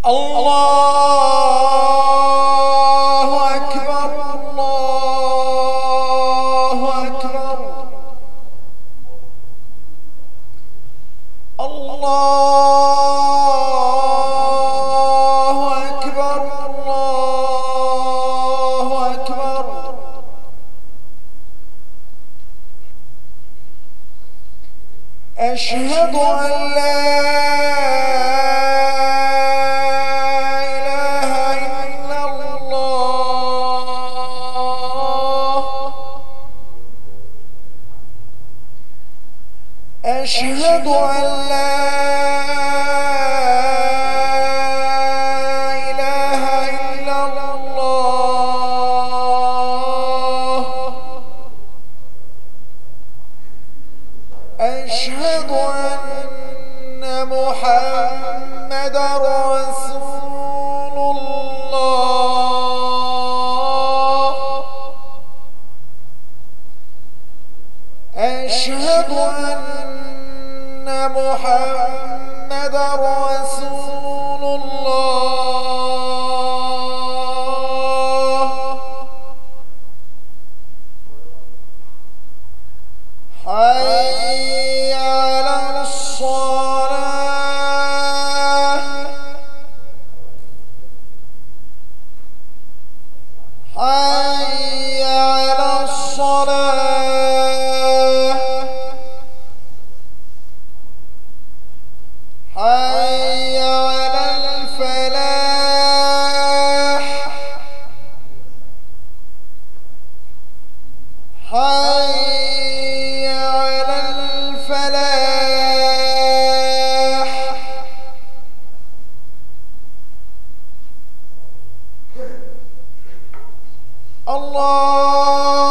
الله أكبر الله أكبر الله أكبر الله أكبر أشهد أن لا أشهد أن لا إله إلا الله أشهد أن محمدًا رسول الله أشهد أن محمدًا رسول الله حي على الصلاة حي على الصلاة حي على الفلاح حي على الفلاح الله